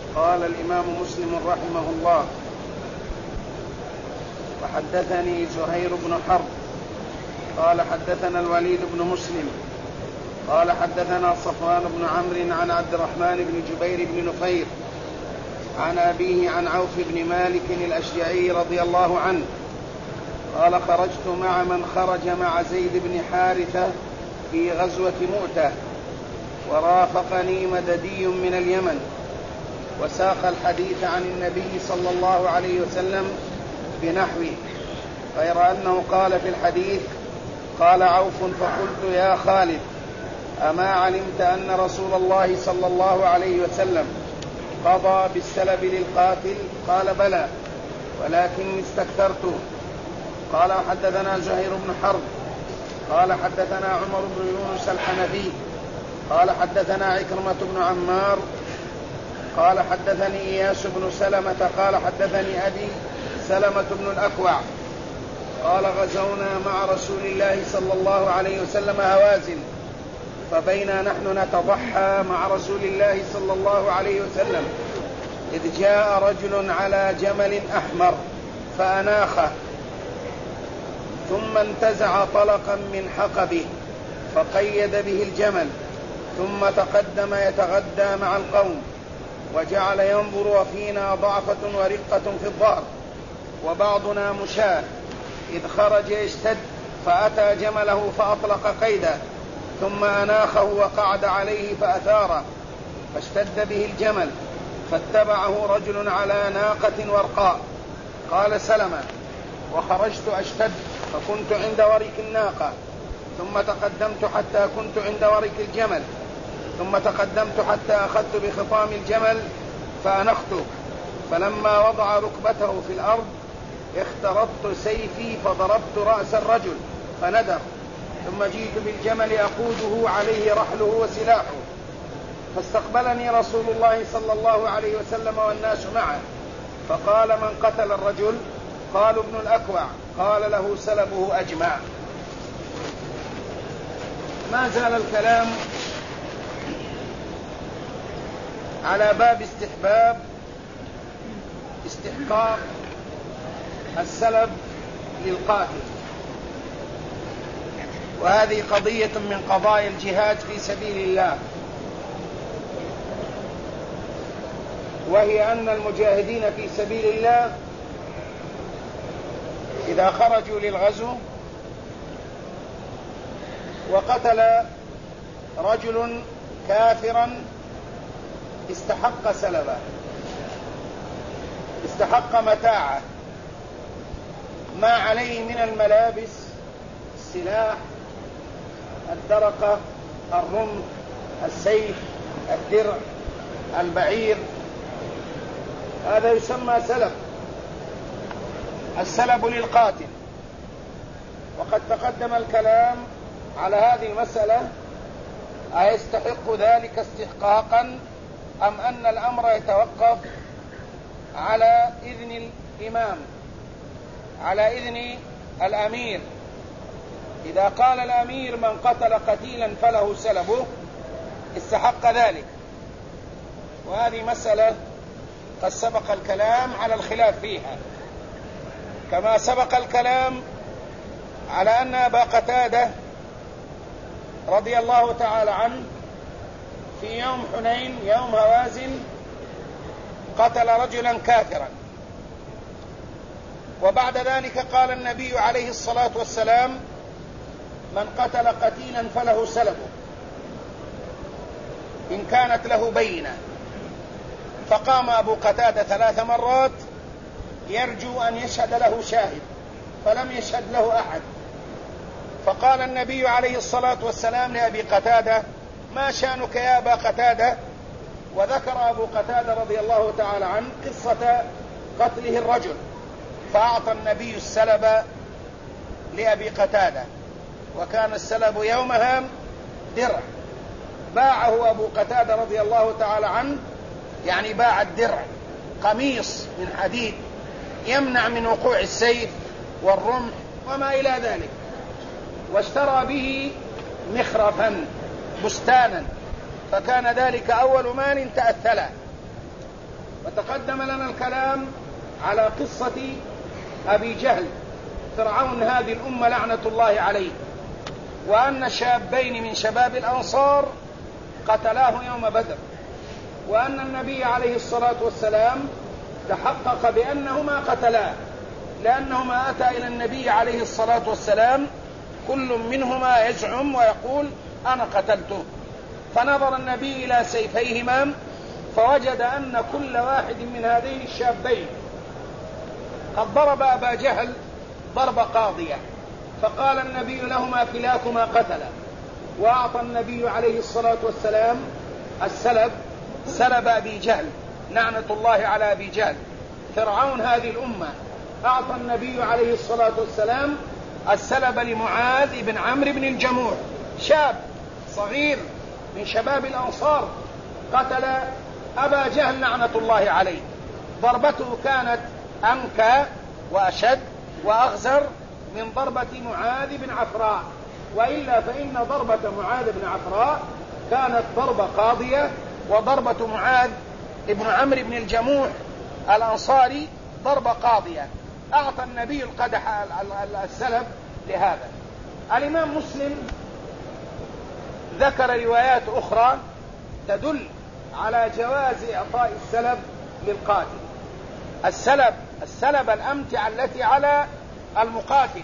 قال الإمام مسلم رحمه الله: وحدثني زهير بن حرب قال حدثنا الوليد بن مسلم قال حدثنا صفوان بن عمرو عن عبد الرحمن بن جبير بن نفير عن أبيه عن عوف بن مالك الأشجعي رضي الله عنه قال: خرجت مع من خرج مع زيد بن حارثة في غزوة مؤتة، ورافقني مددي من اليمن، وساق الحديث عن النبي صلى الله عليه وسلم بنحوه، غير أنه قال في الحديث: قال عوف: فقلت: يا خالد، أما علمت أن رسول الله صلى الله عليه وسلم قضى بالسلب للقاتل؟ قال: بلى، ولكني استكثرته. قال: حدثنا زهير بن حرب قال حدثنا عمر بن يونس الحنفي قال حدثنا عكرمة بن عمار قال حدثني إياس بن سلمة قال حدثني أبي سلمة بن الأكوع قال: غزونا مع رسول الله صلى الله عليه وسلم هوازن، فبينا نحن نتضحى مع رسول الله صلى الله عليه وسلم إذ جاء رجل على جمل أحمر فأناخه، ثم انتزع طلقا من حقبه فقيد به الجمل، ثم تقدم يتغدى مع القوم، وجعل ينظر وفينا ضعفة ورقة في الظهر وبعضنا مشاة، إذ خرج يشتد فأتى جمله فأطلق قيده، ثم أناخه وقعد عليه فأثاره فاشتد به الجمل، فاتبعه رجل على ناقة ورقاء. قال سلمة: وخرجت أشتد فكنت عند ورك الناقة، ثم تقدمت حتى كنت عند ورك الجمل، ثم تقدمت حتى أخذت بخطام الجمل فأنخته، فلما وضع ركبته في الأرض اخترطت سيفي فضربت رأس الرجل فندخ، ثم جئت بالجمل أقوده عليه رحله وسلاحه، فاستقبلني رسول الله صلى الله عليه وسلم والناس معه، فقال: من قتل الرجل؟ قالوا: ابن الأكوع. قال: له سلبه أجمع. ما زال الكلام على باب استحقاق السلب للقاتل، وهذه قضية من قضايا الجهاد في سبيل الله، وهي أن المجاهدين في سبيل الله إذا خرجوا للغزو وقتل رجل كافرا استحق سلبه، استحق متاعه، ما عليه من الملابس، السلاح، الدرقة، الرمح، السيف، الدرع، البعير، هذا يسمى سلب، السلب للقاتل. وقد تقدم الكلام على هذه المسألة: أيستحق ذلك استحقاقا أم أن الأمر يتوقف على إذن الإمام، على إذن الأمير؟ إذا قال الأمير: من قتل قتيلا فله سلبه، استحق ذلك. وهذه مسألة قد سبق الكلام على الخلاف فيها، كما سبق الكلام على أن أبا قتادة رضي الله تعالى عنه في يوم حنين يوم هوازن قتل رجلا كافرا، وبعد ذلك قال النبي عليه الصلاة والسلام: من قتل قتيلا فله سلبه إن كانت له بينة. فقام أبو قتادة 3 مرات يرجو أن يشهد له شاهد، فلم يشهد له أحد، فقال النبي عليه الصلاة والسلام لأبي قتادة: ما شأنك يا أبا قتادة؟ وذكر أبو قتادة رضي الله تعالى عنه قصة قتله الرجل، فأعطى النبي السلب لأبي قتادة، وكان السلب يومها درع، باعه أبو قتادة رضي الله تعالى عنه، يعني باع الدرع، قميص من حديد يمنع من وقوع السيف والرمح وما إلى ذلك، واشترى به مخرفا بستانا، فكان ذلك أول مال تأثله. وتقدم لنا الكلام على قصة أبي جهل فرعون هذه الأمة لعنة الله عليه، وأن شابين من شباب الأنصار قتلاه يوم بدر، وأن النبي عليه الصلاة والسلام تحقق بأنهما قتلاه، لأنهما أتى إلى النبي عليه الصلاة والسلام كل منهما يزعم ويقول أنا قتلته، فنظر النبي إلى سيفيهما فوجد أن كل واحد من هذين الشابين قد ضرب أبا جهل ضرب قاضية، فقال النبي لهما كلاكما قتل، وأعطى النبي عليه الصلاة والسلام السلب، سلب أبي جهل لعنة الله على أبي جهل فرعون هذه الأمة. أعطى النبي عليه الصلاة والسلام السلب لمعاذ بن عمرو بن الجموح، شاب صغير من شباب الأنصار قتل أبا جهل لعنة الله عليه. ضربته كانت أنكى وأشد وأغزر من ضربة معاذ بن عفراء، وإلا فإن ضربة معاذ بن عفراء كانت ضربة قاضية، وضربة معاذ بن عمرو بن الجموح الأنصاري ضربة قاضية. أعطى النبي القدح السلب لهذا. الإمام مسلم ذكر روايات أخرى تدل على جواز إعطاء السلب للقاتل. السلب الأمتعة التي على المقاتل،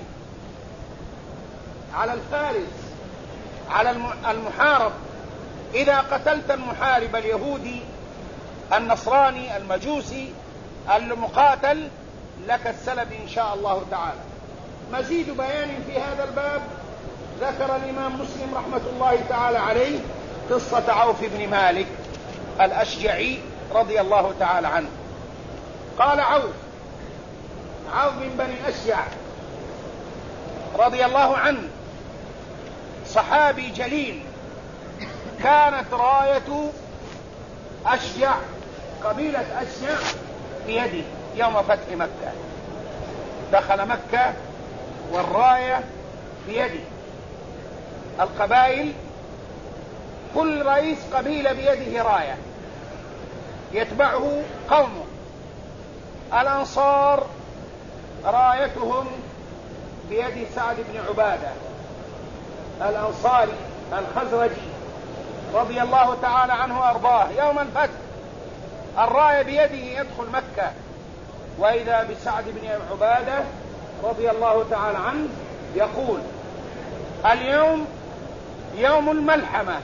على الفارس، على المحارب. إذا قتلت المحارب اليهودي النصراني المجوسي المقاتل لك السلب إن شاء الله تعالى. مزيد بيان في هذا الباب ذكر الإمام مسلم رحمة الله تعالى عليه قصة عوف بن مالك الأشجعي رضي الله تعالى عنه. قال عوف من بني الأشجع رضي الله عنه صحابي جليل، كانت راية أشجع قبيلة أشجع بيده يوم فتح مكة. دخل مكة والراية بيده. القبائل كل رئيس قبيلة بيده راية يتبعه قومه. الأنصار رايتهم بيد سعد بن عبادة الأنصاري الخزرجي رضي الله تعالى عنه وأرضاه. يوم الفتح الراية بيده يدخل مكة، وإذا بسعد بن عبادة رضي الله تعالى عنه يقول اليوم يوم الملحمة،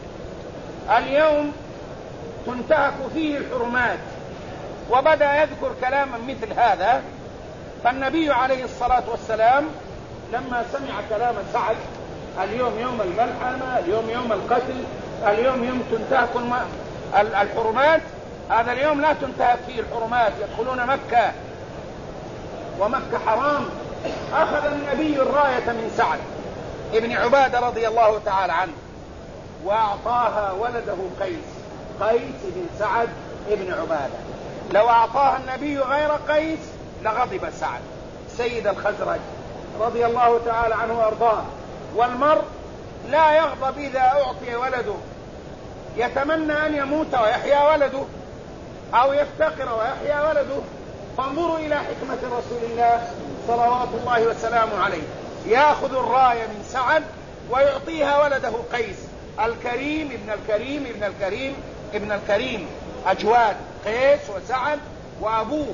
اليوم تنتهك فيه الحرمات، وبدأ يذكر كلاما مثل هذا. فالنبي عليه الصلاة والسلام لما سمع كلام سعد اليوم يوم الملحمة، اليوم يوم القتل، اليوم يوم تنتهك الحرمات، هذا اليوم لا تنتهك فيه الحرمات، يدخلون مكة ومكة حرام. أخذ النبي الراية من سعد ابن عبادة رضي الله تعالى عنه وأعطاها ولده قيس بن سعد ابن عبادة. لو أعطاها النبي غير قيس لغضب سعد سيد الخزرج رضي الله تعالى عنه وأرضاه. والمرء لا يغضب إذا أعطي ولده، يتمنى أن يموت ويحيا ولده، أو يفتقر ويحيا ولده. فانظروا إلى حكمة رسول الله صلوات الله وسلامه عليه، يأخذ الراية من سعد ويعطيها ولده قيس الكريم ابن الكريم ابن الكريم ابن الكريم، أجواد قيس وسعد وأبوه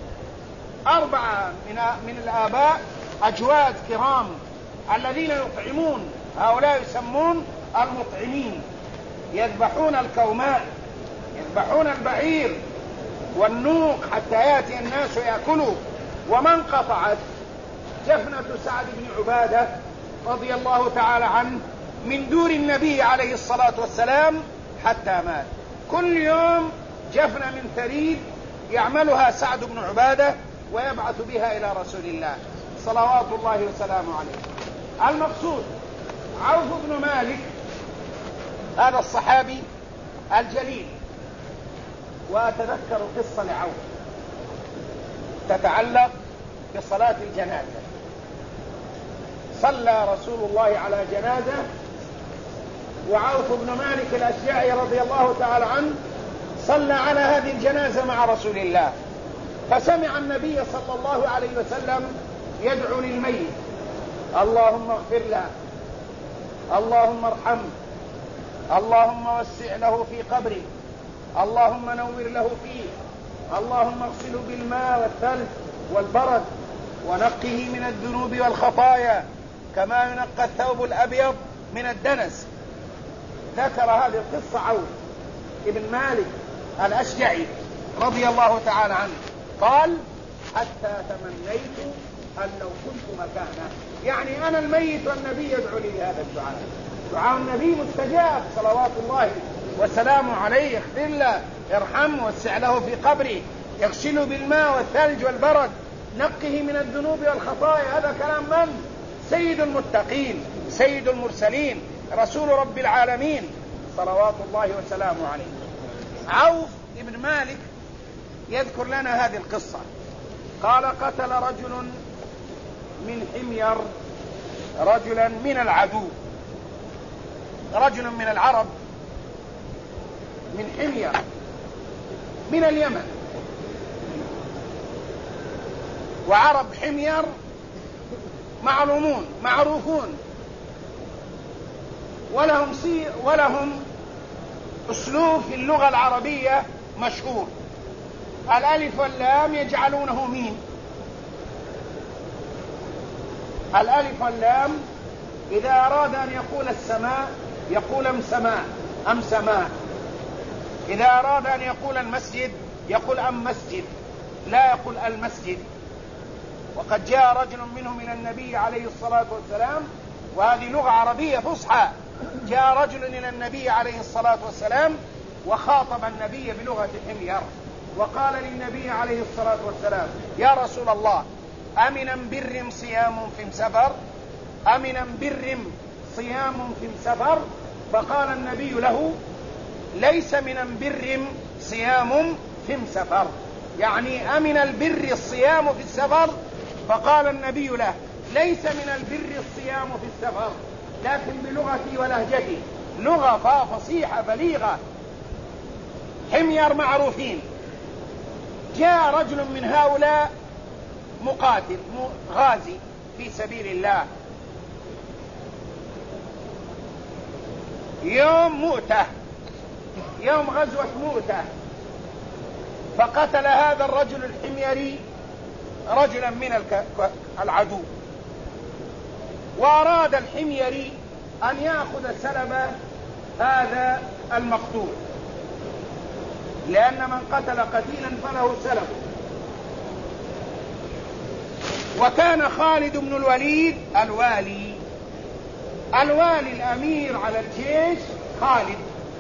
4 من الآباء أجواد كرام الذين يطعمون، هؤلاء يسمون المطعمين، يذبحون الكوماء، يذبحون البعير والنوق حتى يأتي الناس ويأكلوا. ومن قطعت جفنة سعد بن عبادة رضي الله تعالى عنه من دور النبي عليه الصلاة والسلام حتى مات. كل يوم جفنة من ثريد يعملها سعد بن عبادة ويبعث بها إلى رسول الله صلوات الله وسلامه عليه. المقصود عوف بن مالك هذا الصحابي الجليل. وأتذكر قصة لعوف تتعلق بصلاة الجنازة. صلى رسول الله على جنازة، وعوف بن مالك الأشجعي رضي الله تعالى عنه صلى على هذه الجنازة مع رسول الله، فسمع النبي صلى الله عليه وسلم يدعو للميت: اللهم اغفر له، اللهم ارحمه، اللهم وسع له في قبره، اللهم نور له فيه، اللهم اغسله بالماء والثلج والبرد ونقه من الذنوب والخطايا كما ينقى الثوب الأبيض من الدنس. ذكر هذه القصة عوف ابن مالك الأشجعي رضي الله تعالى عنه، قال: حتى تمنيت أن لو كنت مكانه، يعني أنا الميت والنبي يدعو لي هذا الدعاء. دعاء النبي مستجاب صلوات الله وسلامه عليه: اغفر له، ارحمه، وسع له في قبره، يغسله بالماء والثلج والبرد، نقه من الذنوب والخطايا. هذا كلام من؟ سيد المتقين، سيد المرسلين، رسول رب العالمين صلوات الله وسلامه عليه. عوف بن مالك يذكر لنا هذه القصة، قال: قتل رجل من حمير رجلا من العدو، رجل من العرب من حمير من اليمن. وعرب حمير معروفون، ولهم أسلوب في اللغة العربية مشهور. الألف واللام يجعلونه ميم. الألف واللام إذا أراد أن يقول السماء يقول أم سماء. إذا أراد أن يقول المسجد يقول أم مسجد، لا يقول المسجد. وقد جاء رجل منهم إلى النبي عليه الصلاة والسلام، وهذه لغة عربية فصحى، جاء رجل إلى النبي عليه الصلاة والسلام وخاطب النبي بلغة حمير، وقال للنبي عليه الصلاة والسلام: يا رسول الله، أمن بر صيام في سفر، أمن بر صيام في سفر. فقال النبي له: ليس من بر صيام في سفر، يعني أمن البر الصيام في السفر. فقال النبي له: ليس من البر الصيام في السفر، لكن بلغتي ولهجتي، لغة فصيحة بليغة. حمير معروفين. جاء رجل من هؤلاء مقاتل غازي في سبيل الله، يوم مؤتة، يوم غزوة مؤتة، فقتل هذا الرجل الحميري رجلا من العدو. وأراد الحميري أن يأخذ سلب هذا المقتول، لأن من قتل قتيلا فله سلب. وكان خالد بن الوليد الوالي الأمير على الجيش خالد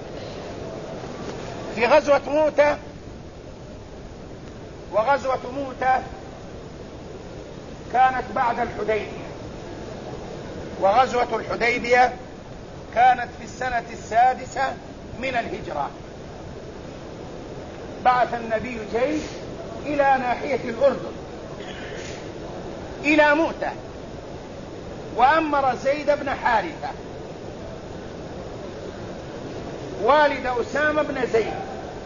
في غزوة مؤتة. وغزوة مؤتة كانت بعد الحديبية، وغزوة الحديبية كانت في السنة 6 من الهجرة. بعث النبي جيش إلى ناحية الأردن إلى مؤتة، وأمر زيد بن حارثة والد أسامة بن زيد.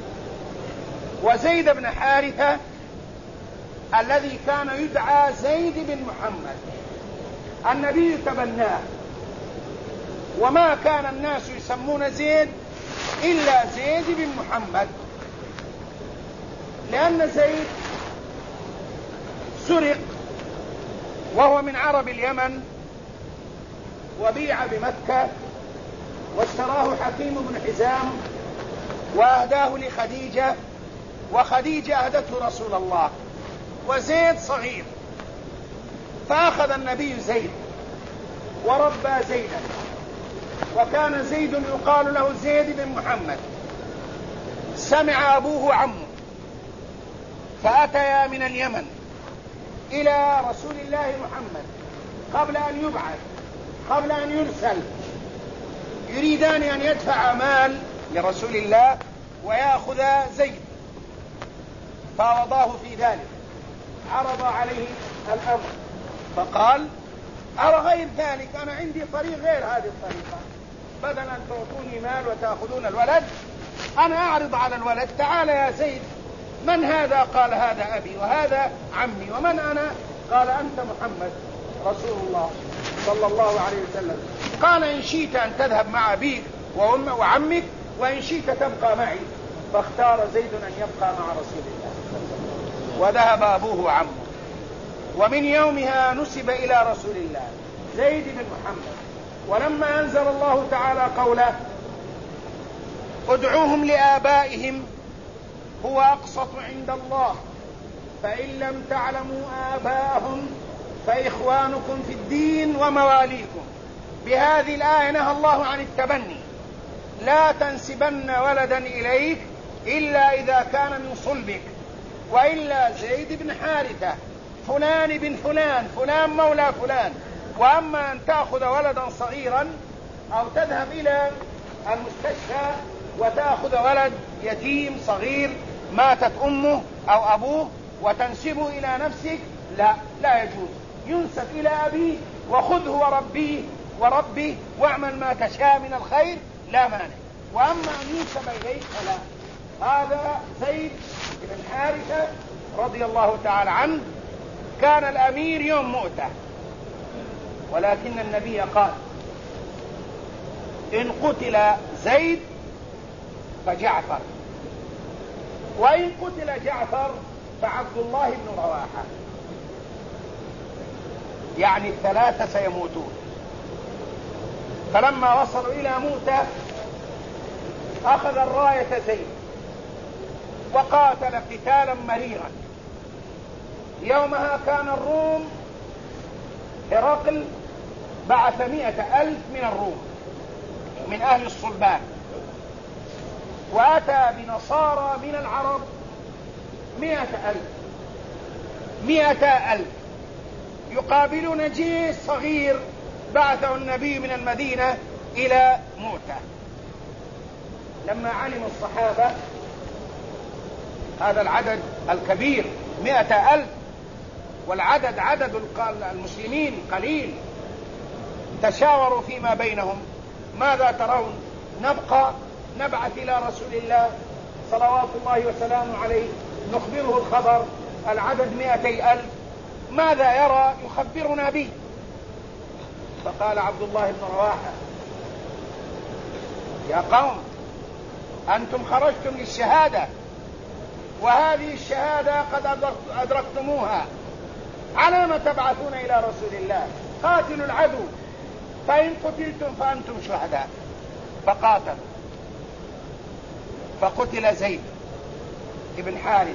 وزيد بن حارثة الذي كان يدعى زيد بن محمد، النبي تبناه، وما كان الناس يسمون زيد إلا زيد بن محمد، لأن زيد سرق وهو من عرب اليمن، وبيع بمكة، واشتراه حكيم بن حزام وأهداه لخديجة، وخديجة أهدته رسول الله، وزيد صغير. فأخذ النبي زيد وربى زيدا، وكان زيد يقال له زيد بن محمد. سمع أبوه وعمه فأتيا من اليمن إلى رسول الله محمد قبل أن يبعث، قبل أن يرسل، يريدان أن يدفع مال لرسول الله ويأخذ زيد. فوضاه في ذلك، عرض عليه الأمر، فقال: أرى غير ذلك، أنا عندي طريق غير هذه الطريقة، بدل أن تعطوني مال وتأخذون الولد، أنا أعرض على الولد: تعال يا زيد، من هذا؟ قال: هذا أبي وهذا عمي. ومن أنا؟ قال: أنت محمد رسول الله صلى الله عليه وسلم. قال: إن شئت أن تذهب مع أبيك وعمك، وإن شئت تبقى معي. فاختار زيد أن يبقى مع رسول الله، وذهب أبوه وعمه. ومن يومها نسب إلى رسول الله زيد بن محمد. ولما أنزل الله تعالى قوله: ادعوهم لآبائهم هو أقسط عند الله فإن لم تعلموا آباءهم فإخوانكم في الدين ومواليكم. بهذه الآية نهى الله عن التبني: لا تنسبن ولدا إليك إلا إذا كان من صلبك، وإلا زيد بن حارثة فلان بن فلان فلان مولى فلان. وأما أن تأخذ ولدا صغيرا أو تذهب إلى المستشفى وتأخذ ولد يتيم صغير ماتت أمه أو أبوه وتنسبه إلى نفسك، لا يجوز. ينسب إلى أبيه وخذه وربيه واعمل ما تشاء من الخير، لا مانع. وأما أن ينسب إليك فلا. هذا زيد بن حارثة رضي الله تعالى عنه كان الأمير يوم مؤتة، ولكن النبي قال: إن قتل زيد فجعفر، وإن قتل جعفر فعبد الله بن رواحة. يعني الثلاثة سيموتون. فلما وصلوا إلى مؤتة أخذ الراية زيد وقاتل قتالا مريرا. يومها كان الروم، هرقل بعث 100,000 من الروم من أهل الصلبان، وأتى بنصارى من العرب 100,000 يقابلون جيش صغير بعثه النبي من المدينة إلى مؤتة. لما علم الصحابة هذا العدد الكبير 100,000 والعدد عدد المسلمين قليل، تشاوروا فيما بينهم: ماذا ترون؟ نبقى نبعث إلى رسول الله صلوات الله وسلامه عليه نخبره الخبر، العدد 200,000، ماذا يرى يخبرنا به؟ فقال عبد الله بن رواحة: يا قوم، أنتم خرجتم للشهادة، وهذه الشهادة قد أدركتموها، على ما تبعثون إلى رسول الله؟ قاتلوا العدو، فإن قتلتم فأنتم شهداء. فقاتلوا، فقتل زيد بن حارثة،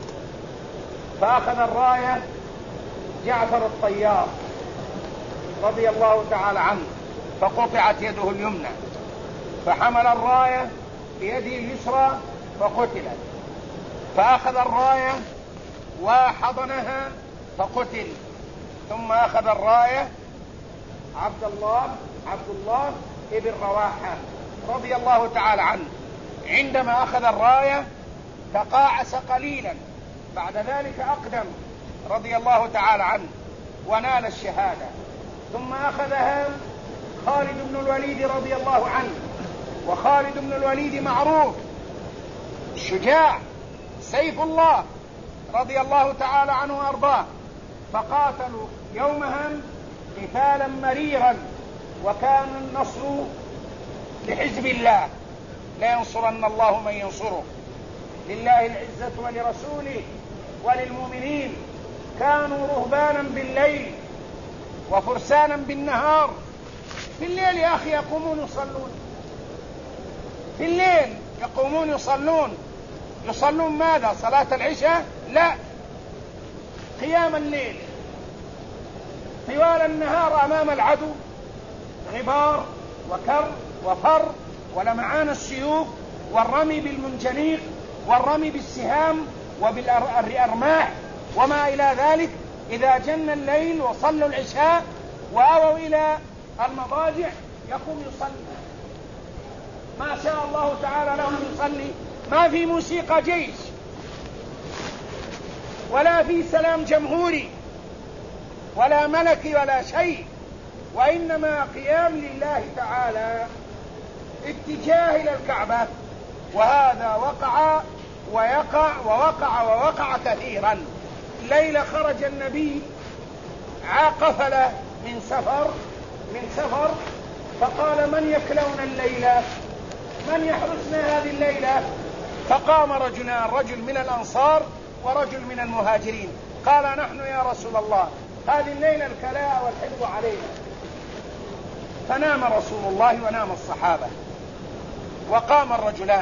فأخذ الراية جعفر الطيار رضي الله تعالى عنه، فقطعت يده اليمنى، فحمل الراية بيده اليسرى فقتلت، فأخذ الراية وحضنها فقتل. ثم أخذ الراية عبد الله ابن رواحة رضي الله تعالى عنه. عندما أخذ الراية تقاعس قليلا، بعد ذلك أقدم رضي الله تعالى عنه ونال الشهادة. ثم أخذها خالد بن الوليد رضي الله عنه، وخالد بن الوليد معروف شجاع سيف الله رضي الله تعالى عنه وأرضاه. فقاتلوا يومها قتالا مريرا، وكان النصر لحزب الله: لا ينصرن الله من ينصره، لله العزة ولرسوله وللمؤمنين. كانوا رهبانا بالليل وفرسانا بالنهار. في الليل يا أخي يقومون يصلون، في الليل يقومون يصلون ماذا؟ صلاة العشاء؟ لا، قيام الليل. طوال النهار أمام العدو غبار وكر وفر ولمعان السيوف والرمي بالمنجنيق والرمي بالسهام وبالأرماح وما إلى ذلك. إذا جن الليل وصلوا العشاء وأووا إلى المضاجع يقوم يصلي ما شاء الله تعالى لهم يصلي. ما في موسيقى جيش ولا في سلام جمهوري ولا ملكي ولا شيء، وإنما قيام لله تعالى، اتجاه إلى الكعبة وهذا وقع ووقع كثيرا. ليلة خرج النبي قفل من سفر فقال: من يكلون الليلة؟ من يحرسنا هذه الليلة؟ فقام رجلان، رجل من الأنصار ورجل من المهاجرين، قال: نحن يا رسول الله، هذه الليلة الكلاء والحفظ علينا. فنام رسول الله ونام الصحابة، وقام الرجلان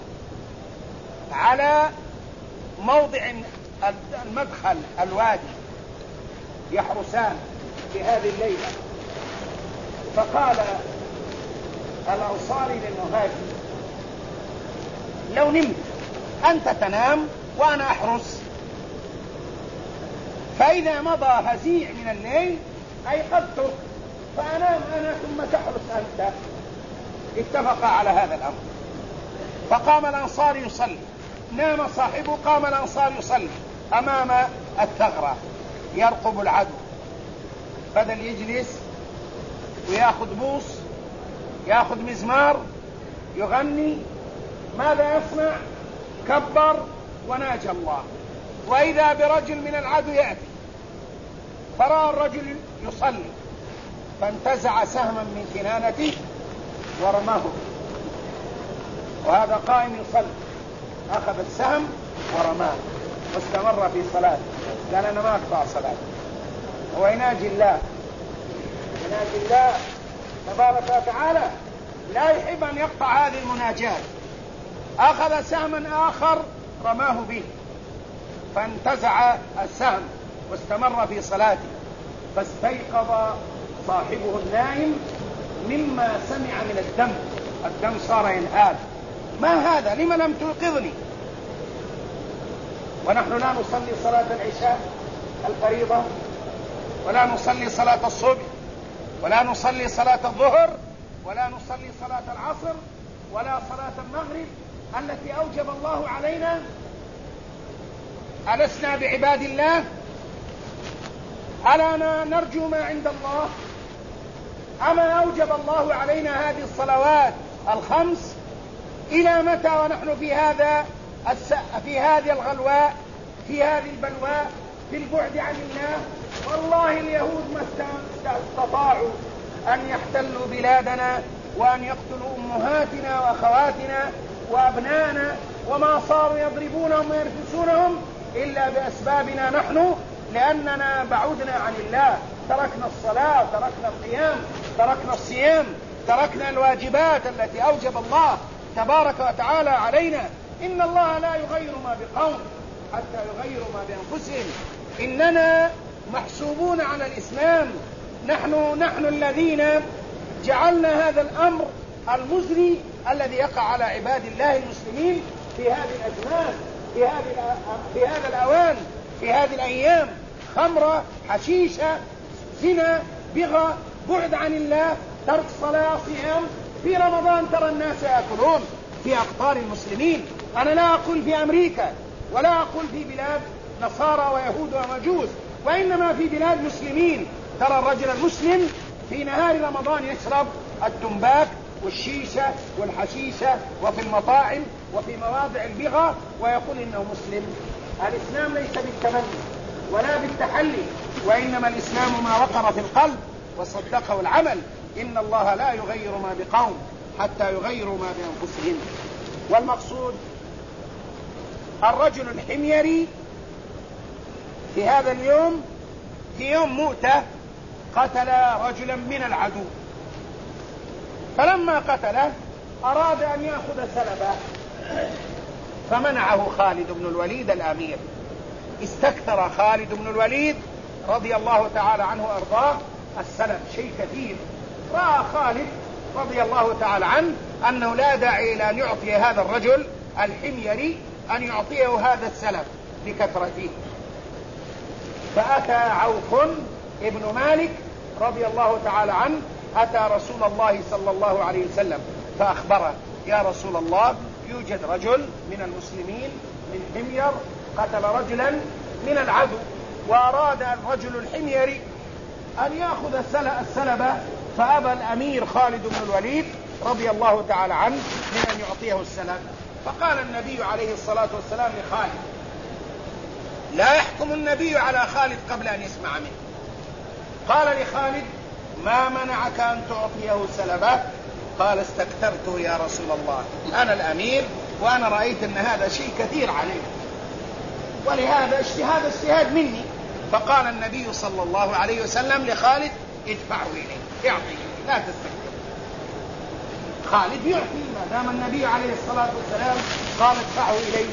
على موضع المدخل الوادي يحرسان في هذه الليلة. فقال الأنصاري للمهاجر: لو نمت أنت تنام وأنا أحرس، فإذا مضى هزيع من الليل أيقظتك فأنام أنا ثم تحرس أنت. اتفق على هذا الأمر. فقام الأنصار يصلي، نام صاحبه، قام الأنصار يصلي أمام الثغرة يرقب العدو، بدل يجلس ويأخذ بوص، يأخذ مزمار، يغني، ماذا يصنع؟ كبر وناجى الله. وإذا برجل من العدو يأتي، فرأى الرجل يصلي فانتزع سهما من كنانته ورماه، وهذا قائم يصلي، أخذ السهم ورماه واستمر في صلاته. قال: أنا ما أقطع صلاته. هو يناجي الله تبارك وتعالى، لا يحب أن يقطع هذه المناجاة. أخذ سهما آخر رماه به فانتزع السهم واستمر في صلاته. فاستيقظ صاحبه النائم مما سمع من الدم صار ينهال. ما هذا؟ لما لم توقظني؟ ونحن لا نصلي صلاة العشاء الفريضة، ولا نصلي صلاة الصبح، ولا نصلي صلاة الظهر، ولا نصلي صلاة العصر، ولا صلاة المغرب التي أوجب الله علينا. ألسنا بعباد الله؟ ألا نرجو ما عند الله؟ أما أوجب الله علينا هذه الصلوات الخمس؟ إلى متى ونحن في هذه الغلواء، في هذه البلواء، في البعد عن الله؟ والله اليهود ما استطاعوا أن يحتلوا بلادنا وأن يقتلوا أمهاتنا وأخواتنا وأبنانا، وما صاروا يضربونهم ويرفسونهم إلا بأسبابنا نحن، لأننا بعدنا عن الله. تركنا الصلاة، تركنا القيام، تركنا الصيام، تركنا الواجبات التي أوجب الله تبارك وتعالى علينا. إن الله لا يغير ما بقوم حتى يغيروا ما بأنفسهم. إننا محسوبون على الإسلام، نحن الذين جعلنا هذا الأمر المزري الذي يقع على عباد الله المسلمين في هذه الأزمان، في هذا الأوان، في هذه الأيام. خمرة، حشيشة، زنا، بغى، بعد عن الله، ترك صلاة، صيام. في رمضان ترى الناس يأكلون في أقطار المسلمين. أنا لا أقول في أمريكا، ولا أقول في بلاد نصارى ويهود ومجوس، وإنما في بلاد مسلمين. ترى الرجل المسلم في نهار رمضان يشرب التنباك والشيشة والحشيشة وفي المطاعم وفي مواضع البغى ويقول إنه مسلم. الإسلام ليس بالتمني ولا بالتحلي، وإنما الإسلام ما وقر في القلب وصدقه العمل. إن الله لا يغير ما بقوم حتى يغيروا ما بأنفسهم. والمقصود الرجل الحميري في هذا اليوم، في يوم مؤتة، قتل رجلا من العدو، فلما قتله أراد أن يأخذ سلبه، فمنعه خالد بن الوليد الأمير. استكثر خالد بن الوليد رضي الله تعالى عنه وأرضاه السلب، شيء كثير. رأى خالد رضي الله تعالى عنه أنه لا داعي إلى أن يعطي هذا الرجل الحميري أن يعطيه هذا السلب لكثرته. فأتى عوف ابن مالك رضي الله تعالى عنه، أتى رسول الله صلى الله عليه وسلم فأخبره: يا رسول الله، يوجد رجل من المسلمين من حمير قتل رجلا من العدو، وأراد الرجل الحميري أن يأخذ السلب، فأبى الأمير خالد بن الوليد رضي الله تعالى عنه من أن يعطيه السلب. فقال النبي عليه الصلاة والسلام لخالد: لا يحكم النبي على خالد قبل أن يسمع منه. قال لخالد: ما منعك أن تعطيه سلبه؟ قال: استكثرته يا رسول الله، أنا الأمير وأنا رأيت أن هذا شيء كثير عليه، ولهذا اجتهاد مني. فقال النبي صلى الله عليه وسلم لخالد: ادفعه إليه، اعطيه، لا تستكثر. خالد يعطي ما دام النبي عليه الصلاة والسلام قال ادفعه إليه.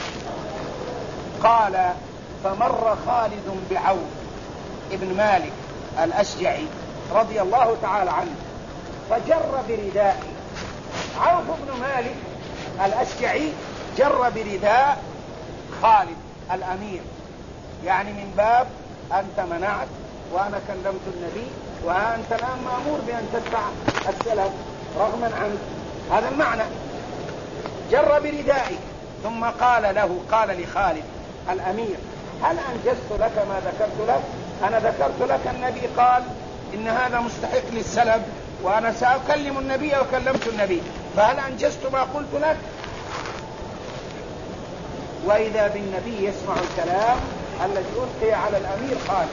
قال: فمر خالد بعوف ابن مالك الأشجعي رضي الله تعالى عنه فجر بردائه. عوف بن مالك الأشجعي جر برداء خالد الأمير، يعني من باب أنت منعت وأنا كلمت النبي وأنت الآن مأمور بأن تدفع السلب رغما عنك، هذا المعنى. جر بردائه ثم قال لخالد الأمير: هل أنجزت لك ما ذكرت لك؟ أنا ذكرت لك النبي قال إن هذا مستحق للسلب، وأنا سأكلم النبي وكلمت النبي، فهل أنجزت ما قلت لك؟ وإذا بالنبي يسمع الكلام الذي ألقي على الأمير خالد،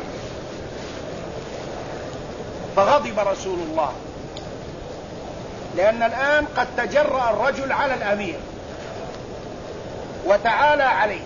فغضب رسول الله، لأن الآن قد تجرأ الرجل على الأمير وتعالى عليه،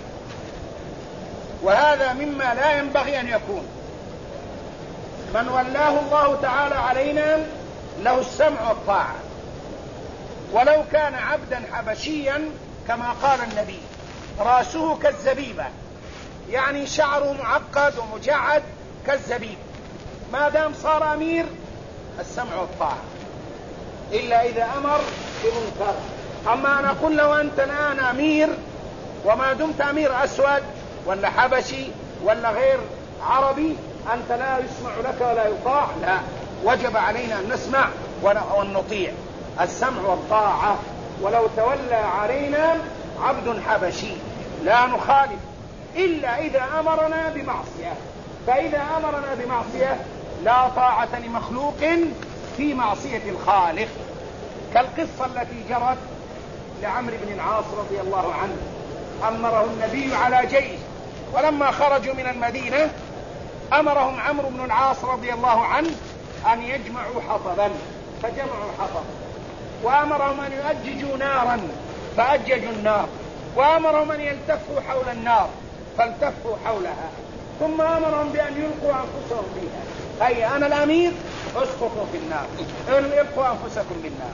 وهذا مما لا ينبغي أن يكون. من ولاه الله تعالى علينا له السمع والطاعة، ولو كان عبدا حبشيا كما قال النبي رأسه كالزبيبة، يعني شعره معقد ومجعد كالزبيب، ما دام صار أمير السمع والطاعة، إلا إذا أمر بمنكر. أما أنا أقول له أنت الآن أمير، وما دمت أمير أسود ولا حبشي ولا غير عربي أنت لا يسمع لك ولا يطاع، لا، وجب علينا أن نسمع وأن نطيع، السمع والطاعة. ولو تولى علينا عبد حبشي لا نخالف إلا إذا أمرنا بمعصية، فإذا أمرنا بمعصية لا طاعة لمخلوق في معصية الخالق، كالقصة التي جرت لعمرو بن العاص رضي الله عنه. أمره النبي على جيش، ولما خرجوا من المدينة أمرهم عمرو بن العاص رضي الله عنه أن يجمعوا حطبا، فجمعوا حطب، وأمرهم أن يؤججوا نارا فأججوا النار، وأمرهم أن يلتفوا حول النار فالتفوا حولها، ثم أمرهم بأن يلقوا أنفسهم فيها، أي أنا الأمير اسقطوا في النار، القوا أنفسكم بالنار.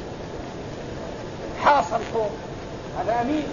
حاصل قوم، هذا أمير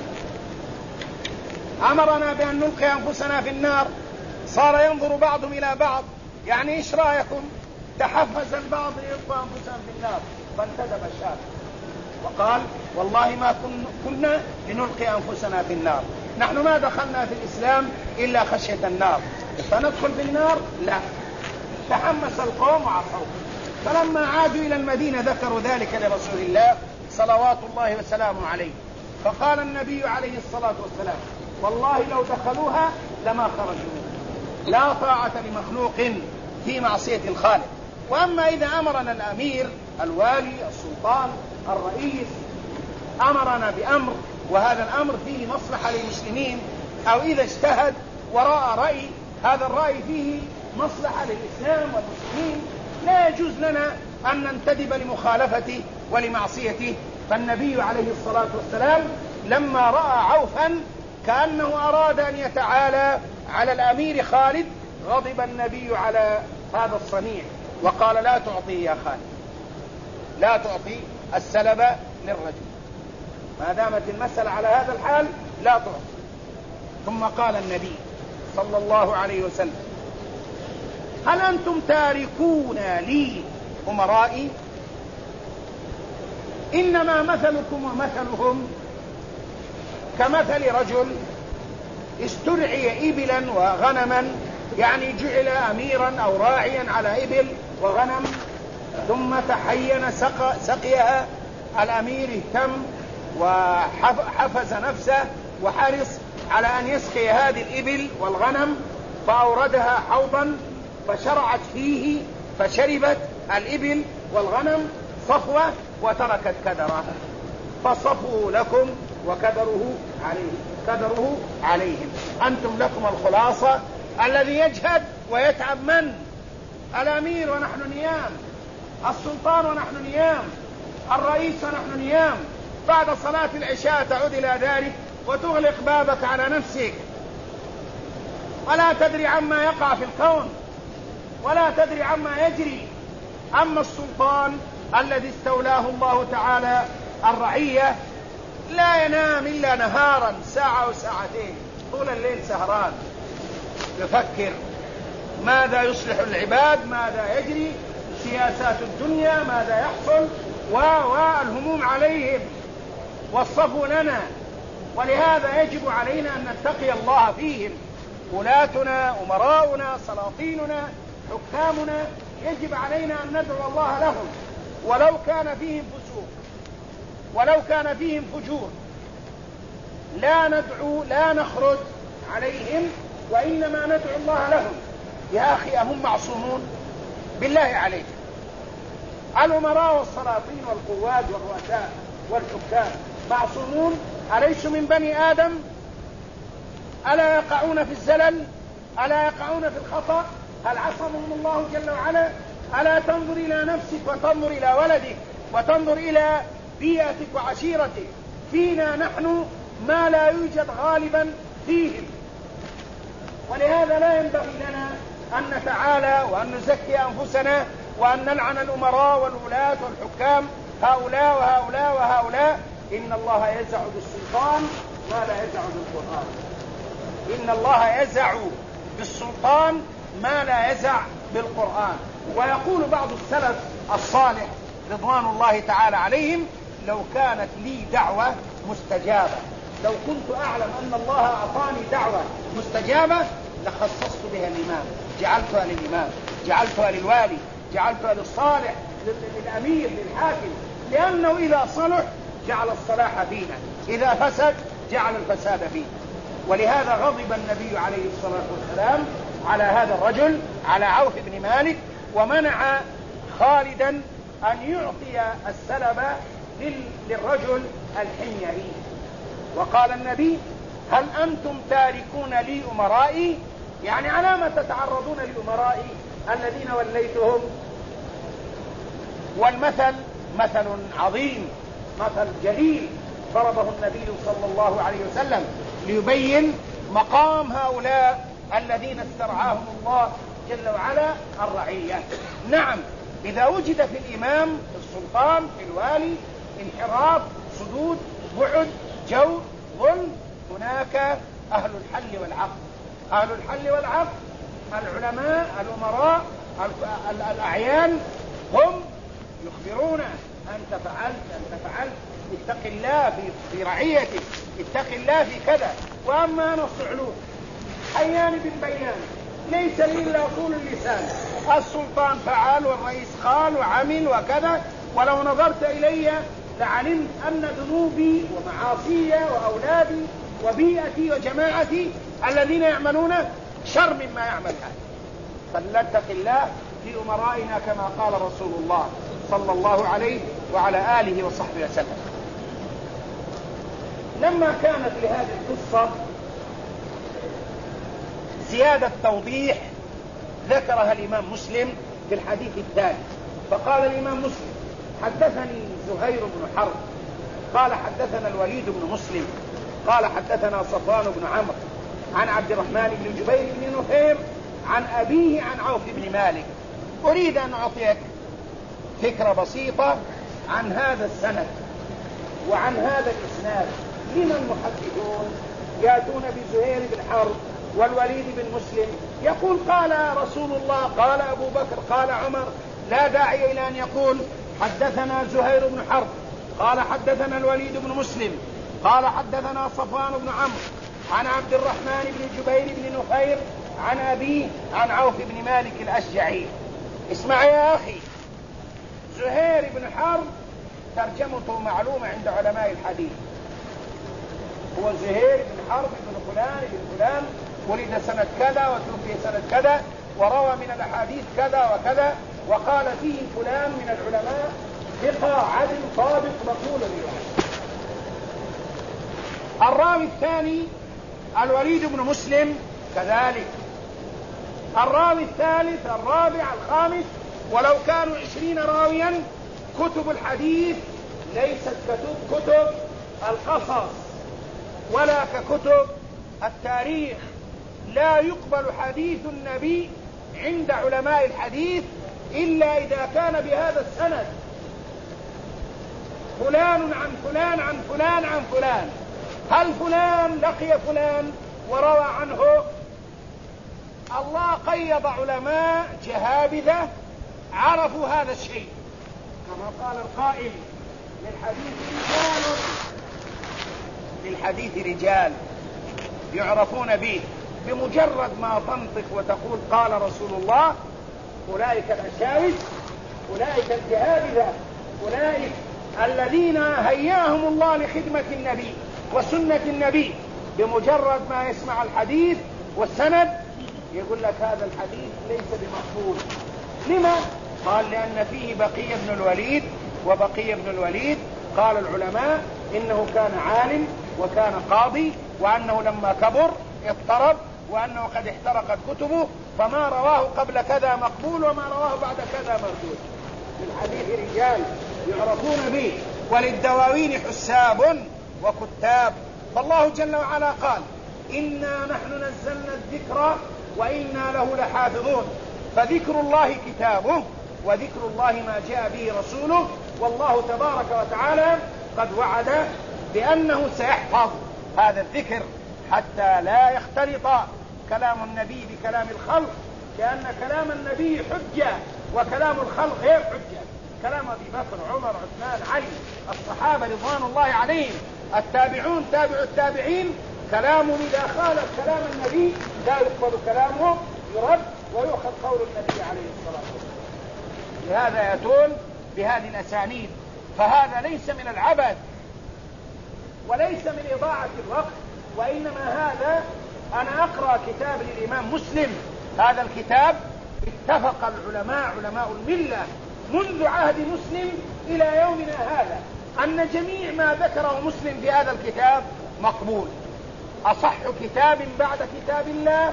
أمرنا بأن نلقي أنفسنا في النار، صار ينظر بعضهم إلى بعض، يعني إيش رأيكم؟ تحفز البعض يلقوا أنفسهم في النار، فانتدب الشاب وقال: والله ما كنا لنلقي أنفسنا في النار، نحن ما دخلنا في الإسلام إلا خشية النار، فندخل في النار؟ لا. تحمس القوم وعصوا، فلما عادوا إلى المدينة ذكروا ذلك لرسول الله صلوات الله وسلامه عليه، فقال النبي عليه الصلاة والسلام: والله لو دخلوها لما خرجوا منها، لا طاعة لمخلوق في معصية الخالق. وأما إذا أمرنا الأمير الوالي السلطان الرئيس أمرنا بأمر وهذا الأمر فيه مصلحة للمسلمين، أو إذا اجتهد وراء رأي هذا الرأي فيه مصلحة للإسلام والمسلمين، لا يجوز لنا أن ننتدب لمخالفته ولمعصيته. فالنبي عليه الصلاة والسلام لما رأى عوفا كأنه أراد أن يتعالى على الأمير خالد، غضب النبي على هذا الصنيع وقال: لا تعطي يا خالد، لا تعطي السلب للرجل، ما دامت المسألة على هذا الحال لا تعطي. ثم قال النبي صلى الله عليه وسلم: هل أنتم تاركون لي أمرائي؟ إنما مثلكم ومثلهم كمثل رجل استرعي إبلا وغنما، يعني جعل أميرا أو راعيا على إبل وغنم، ثم تحين سقيها. الأمير اهتم وحفز نفسه وحرص على أن يسقي هذه الإبل والغنم، فأوردها حوضا فشرعت فيه فشربت الإبل والغنم صفوة وتركت كدرة، فصفوا لكم وكدره عليهم. كدره عليهم. أنتم لكم الخلاصة. الذي يجهد ويتعب من؟ الأمير ونحن نيام، السلطان ونحن نيام، الرئيس ونحن نيام. بعد صلاة العشاء تعود إلى ذلك وتغلق بابك على نفسك، ولا تدري عما يقع في الكون، ولا تدري عما يجري. أما السلطان الذي استولاه الله تعالى الرعية لا ينام إلا نهارا ساعة وساعتين، طول الليل سهران يفكر ماذا يصلح العباد، ماذا يجري، سياسات الدنيا ماذا يحصل، والهموم عليهم وصفوا لنا. ولهذا يجب علينا أن نتقي الله فيهم. ولاتنا، أمراؤنا، سلاطيننا، حكامنا، يجب علينا أن ندعو الله لهم ولو كان فيهم فسوق، ولو كان فيهم فجور. لا ندعو، لا نخرج عليهم، وإنما ندعو الله لهم. يا أخي أهم معصومون؟ بالله عليك، الأمراء والسلاطين والقواد والرؤساء والحكام معصومون؟ أليسوا من بني آدم؟ ألا يقعون في الزلل؟ ألا يقعون في الخطأ؟ هل عصمهم الله جل وعلا؟ ألا تنظر إلى نفسك وتنظر إلى ولدك وتنظر إلى بيئتك وعشيرتك؟ فينا نحن ما لا يوجد غالبا فيهم. ولهذا لا ينبغي لنا أن نتعالى وأن نزكي أنفسنا وأن نلعن الأمراء والولاة والحكام، هؤلاء وهؤلاء وهؤلاء. إن الله يزع بالسلطان ما لا يزع بالقرآن. إن الله يزع بالسلطان ما لا يزع بالقرآن. ويقول بعض السلف الصالح رضوان الله تعالى عليهم: لو كانت لي دعوة مستجابة، لو كنت أعلم أن الله أعطاني دعوة مستجابة لخصصت بها الإمام، جعلتها للإمام، جعلتها للوالي، جعلتها للصالح، للأمير، للحاكم، لأنه إذا صلح جعل الصلاح فينا، إذا فسد جعل الفساد فينا. ولهذا غضب النبي عليه الصلاة والسلام على هذا الرجل، على عوف بن مالك، ومنع خالدا أن يعطي السلب للرجل الحميري. وقال النبي: هل أنتم تاركون لي أمرائي؟ يعني على ما تتعرضون لأمرائي الذين وليتهم؟ والمثل مثل عظيم، مثل جليل ضربه النبي صلى الله عليه وسلم ليبين مقام هؤلاء الذين استرعاهم الله جل وعلا الرعية. نعم، إذا وجد في الإمام، في السلطان، في الوالي انحراف، صدود، بعد، جور، ظلم، هناك أهل الحل والعقد. أهل الحل والعقد العلماء، الأمراء، الأعيان، هم يخبرون: أنت فعلت، أنت فعلت، اتق الله في رعيتك، اتق الله في كذا. وأما أنا الصعلوك حيان بن بيان ليس لي إلا طول اللسان، السلطان فعل والرئيس قال وعمل وكذا، ولو نظرت إلي لعلمت أن ذنوبي ومعاصي وأولادي وبيئتي وجماعتي الذين يعملون شر مما يعمل هذا. فلنتق الله لأمرائنا كما قال رسول الله صلى الله عليه وعلى آله وصحبه وسلم. لما كانت لهذه القصة زيادة توضيح ذكرها الإمام مسلم في الحديث التالي. فقال الإمام مسلم: حدثني زهير بن حرب قال حدثنا الوليد بن مسلم قال حدثنا صفوان بن عمرو عن عبد الرحمن بن جبير بن نفير عن أبيه عن عوف بن مالك. أريد أن أعطيك فكرة بسيطة عن هذا السند وعن هذا الإسناد. لمن المحدثون يأتون بزهير بن حرب والوليد بن مسلم يقول قال رسول الله، قال أبو بكر، قال عمر، لا داعي إلى أن يقول حدثنا زهير بن حرب قال حدثنا الوليد بن مسلم قال حدثنا صفوان بن عمرو عن عبد الرحمن بن جبير بن نفير عن أبيه عن عوف بن مالك الأشجعي. اسمع يا أخي، زهير بن حرب ترجمته معلومة عند علماء الحديث. هو زهير بن حرب بن فلان بن فلان، ولد سنة كذا وتوفي سنة كذا، وروى من الأحاديث كذا وكذا، وقال فيه فلان من العلماء ثقة عدل صادق مقبول الرواية. الراوي الثاني الوليد بن مسلم كذلك. الراوي الثالث الرابع الخامس، ولو كانوا 20 راويا. كتب الحديث ليست كتب القصص ولا ككتب التاريخ. لا يقبل حديث النبي عند علماء الحديث إلا إذا كان بهذا السند: فلان عن فلان عن فلان عن فلان. هل فلان لقي فلان وروى عنه؟ الله قيض علماء جهابذة عرفوا هذا الشيء، كما قال القائل: للحديث رجال يعرفون به، بمجرد ما تنطق وتقول قال رسول الله، أولئك الأشاوس، أولئك الجهابذة، أولئك الذين هياهم الله لخدمة النبي وسنة النبي، بمجرد ما يسمع الحديث والسند يقول لك هذا الحديث ليس بمقبول. لما؟ قال: لأن فيه بقية بن الوليد، وبقية بن الوليد قال العلماء إنه كان عالم وكان قاضي، وأنه لما كبر اضطرب، وأنه قد احترقت كتبه، فما رواه قبل كذا مقبول وما رواه بعد كذا مردود. في الحديث رجال يعرفون به، وللدواوين حساب وكتاب. فالله جل وعلا قال: إنا نحن نزلنا الذكر وإنا له لحافظون. فذكر الله كتابه، وذكر الله ما جاء به رسوله، والله تبارك وتعالى قد وعد بأنه سيحفظ هذا الذكر حتى لا يختلط كلام النبي بكلام الخلق، لأن كلام النبي حجة وكلام الخلق غير حجة. كلام أبي بكر، عمر، عثمان، علي، الصحابة رضوان الله عليهم، التابعون، تابع التابعين، كلامهم إذا خالف كلام النبي لا يقبل كلامه، يرد ويؤخذ قول النبي عليه الصلاة والسلام. لهذا يتون بهذه الأسانيد. فهذا ليس من العبث وليس من إضاعة الوقت، وإنما هذا أنا أقرأ كتاب للإمام مسلم. هذا الكتاب اتفق العلماء، علماء الملة منذ عهد مسلم إلى يومنا هذا، أن جميع ما ذكره مسلم في هذا الكتاب مقبول. أصح كتاب بعد كتاب الله،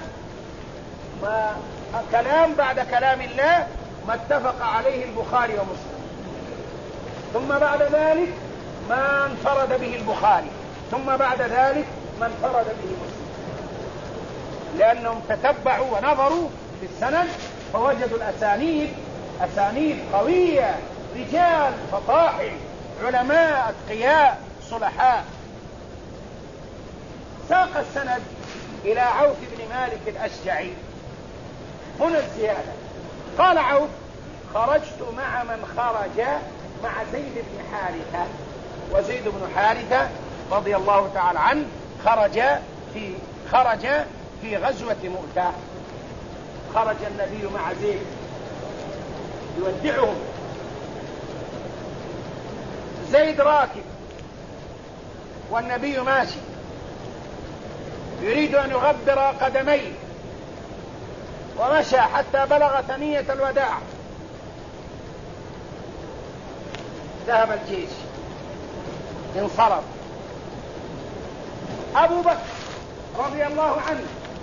كلام بعد كلام الله، ما اتفق عليه البخاري ومسلم، ثم بعد ذلك ما انفرد به البخاري، ثم بعد ذلك ما انفرد به مسلم، لأنهم تتبعوا ونظروا في السند فوجدوا الأسانيد أسانيد قوية، رجال فطاحل، علماء أتقياء صلحاء. ساق السند إلى عوف بن مالك الأشجعي. هنا الزيادة. قال عوف: خرجت مع من خرج مع زيد بن حارثة، وزيد بن حارثة رضي الله تعالى عنه خرج في غزوة مؤتة. خرج النبي مع زيد يودعهم. زيد راكب والنبي ماشي، يريد أن يغبر قدميه، ومشى حتى بلغ ثنية الوداع. ذهب الجيش، انصرف. أبو بكر رضي الله عنه،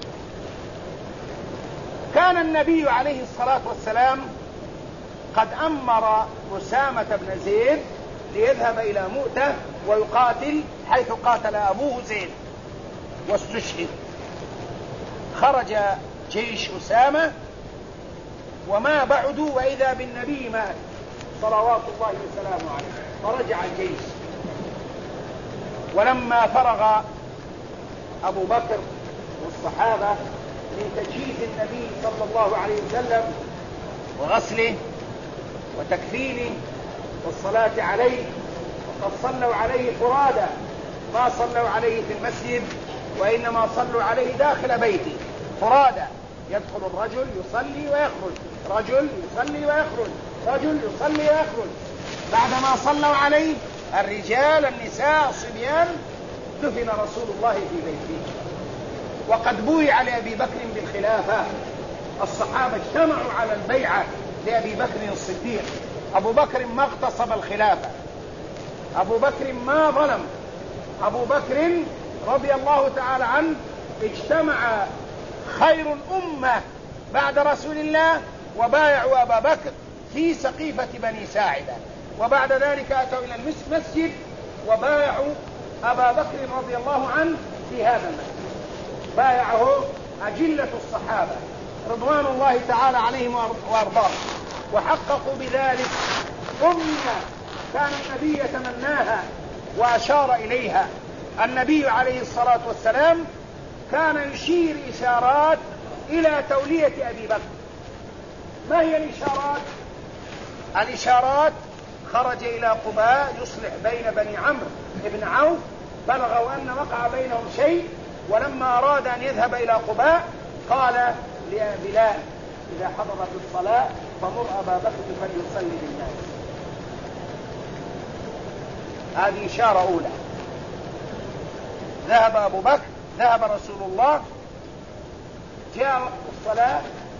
كان النبي عليه الصلاة والسلام قد أمر أسامة بن زيد ليذهب إلى مؤتة ويقاتل حيث قاتل أبوه زيد واستشهد. خرج جيش أسامة وما بعدوا وإذا بالنبي مات صلوات الله وسلامه عليه، فرجع الجيش. ولما فرغ أبو بكر والصحابة من تجهيز النبي صلى الله عليه وسلم وغسله وتكفينه والصلاة عليه، وقد صلوا عليه فرادا، ما صلوا عليه في المسجد وإنما صلوا عليه داخل بيته فرادا، يدخل الرجل يصلي ويخرج، رجل يصلي ويخرج، رجل يصلي ويخرج. بعدما صلوا عليه الرجال النساء الصبيان، دفن رسول الله في بيته. وقد بويع لأبي بكر بالخلافة، الصحابة اجتمعوا على البيعة لأبي بكر الصديق. أبو بكر ما اغتصب الخلافة، أبو بكر ما ظلم، أبو بكر رضي الله تعالى عنه اجتمع خير الأمة بعد رسول الله وبايعوا أبا بكر في سقيفة بني ساعدة، وبعد ذلك أتوا إلى المسجد وبايعوا أبا بكر رضي الله عنه في هذا المسجد. بايعه أجلة الصحابة رضوان الله تعالى عليهم وأرضاهم، وحققوا بذلك أمة كان النبي يتمناها وأشار إليها. النبي عليه الصلاة والسلام كان يشير إشارات إلى تولية أبي بكر. ما هي الإشارات؟ الإشارات: خرج إلى قباء يصلح بين بني عمرو بن عوف، بلغوا أن وقع بينهم شيء، ولما أراد أن يذهب إلى قباء قال لبلال: إذا حضرت الصلاة فمر أبا بكر فليصلي بالناس. هذه إشارة أولى. ذهب أبو بكر، ذهب رسول الله، جاء وقت الصلاة،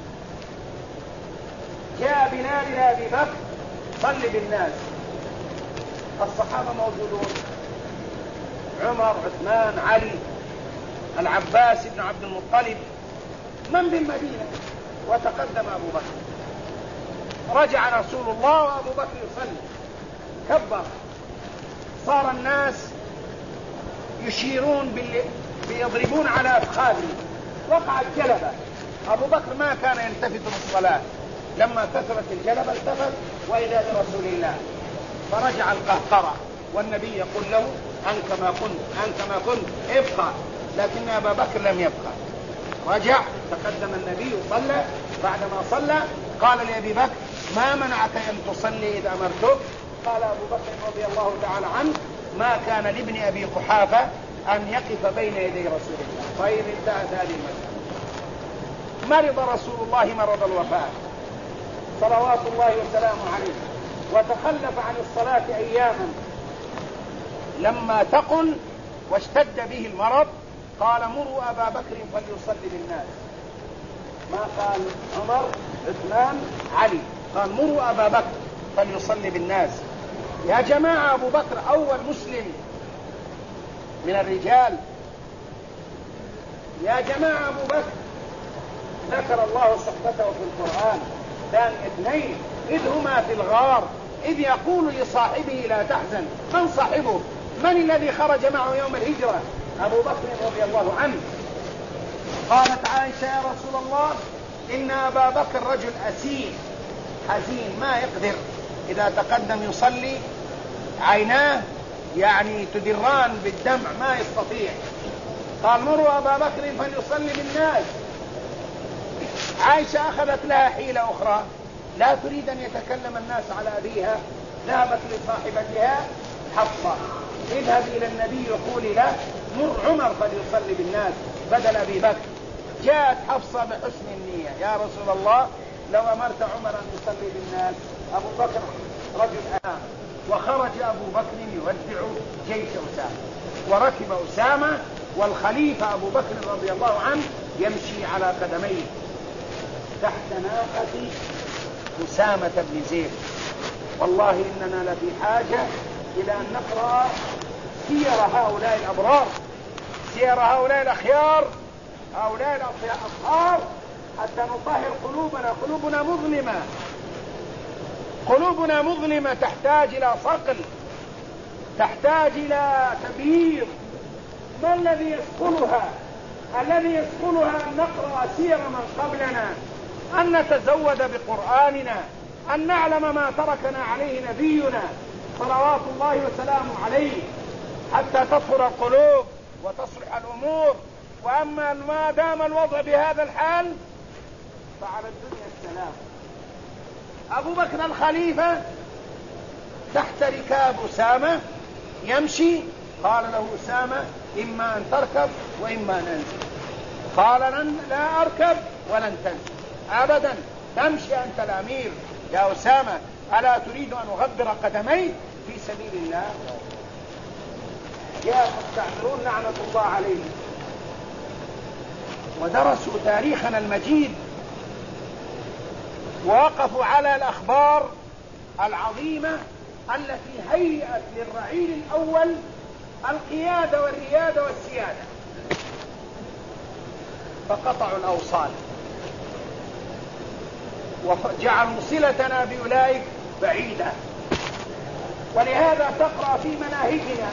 جاء بلال إلى أبي بكر: صل بالناس. الصحابة موجودون: عمر، عثمان، علي، العباس بن عبد المطلب، من بالمدينة. وتقدم أبو بكر، رجع رسول الله وأبو بكر يصلي، كبر. صار الناس يشيرون يضربون على أفخاذهم، وقعت جلبة. أبو بكر ما كان يلتفت للصلاة، لما كثرت الجلبة التفت وإذا برسول الله، فرجع القهقرة، والنبي يقول له: أنت ما كنت ابقى. لكن أبا بكر لم يبقى، رجع، تقدم النبي وصلى. بعدما صلى قال لأبي بكر: ما منعك أن تصلي إذ أمرتك؟ قال أبو بكر رضي الله تعالى عنه: ما كان لابن أبي قحافة أن يقف بين يدي رسول الله. طيب، انتهت هذه المسألة. مرض رسول الله مرض الوفاة صلوات الله وسلامه عليه، وتخلف عن الصلاة أياما. لما تقل واشتد به المرض قال: مروا أبا بكر فليصلي بالناس. ما قال عمر، عثمان، علي، قال: مروا أبا بكر فليصلي بالناس. يا جماعة، أبو بكر أول مسلم من الرجال. يا جماعة، أبو بكر ذكر الله صحبته في القرآن. ثاني اثنين إذ هما في الغار إذ يقول لصاحبه: لا تحزن. من صاحبه؟ من الذي خرج معه يوم الهجرة؟ أبو بكر رضي الله عنه. قالت عائشة: يا رسول الله، إن أبا بكر رجل أسير حزين ما يقدر، إذا تقدم يصلي عيناه يعني تدران بالدمع ما يستطيع. قال: مروا أبا بكر فليصلي بالناس. عائشة أخذت لها حيلة أخرى، لا تريد أن يتكلم الناس على أبيها، ذهبت لصاحبتها حفصة: اذهبي إلى النبي وقولي له: مر عمر فليصلي بالناس بدل أبي بكر. جاءت حفصة بحسن النية: يا رسول الله، لو أمرت عمر أن يصلي بالناس. أبو بكر رجل أمام، وخرج أبو بكر يودع جيش أسامة، وركب أسامة، والخليفة أبو بكر رضي الله عنه يمشي على قدميه تحت ناقة أسامة بن زيد. والله إننا لفي حاجة إلى أن نقرأ سير هؤلاء الأبرار، سير هؤلاء الأخيار، هؤلاء الأطهار، حتى نطهر قلوبنا. قلوبنا مظلمة، قلوبنا مظلمة، تحتاج إلى صقل، تحتاج إلى تبييض. ما الذي يسقلها؟ الذي يسقلها أن نقرأ سير من قبلنا، أن نتزود بقرآننا، أن نعلم ما تركنا عليه نبينا صلوات الله وسلامه عليه، حتى تطهر القلوب وتصلح الأمور. وأما ما دام الوضع بهذا الحال فعلى الدنيا السلام. أبو بكر الخليفة تحت ركاب أسامة يمشي، قال له أسامة: إما أن تركب وإما أن أنزل. قال: لا أركب ولن تنزل أبدا، تمشي أنت الأمير يا أسامة، ألا تريد أن أغبر قدمي في سبيل الله؟ يا المستعمرون لعنة الله عليهم، ودرسوا تاريخنا المجيد، ووقفوا على الأخبار العظيمة التي هيأت للرعيل الأول القيادة والريادة والسيادة، فقطعوا الأوصال وجعلوا صلتنا بأولئك بعيدة. ولهذا تقرأ في مناهجنا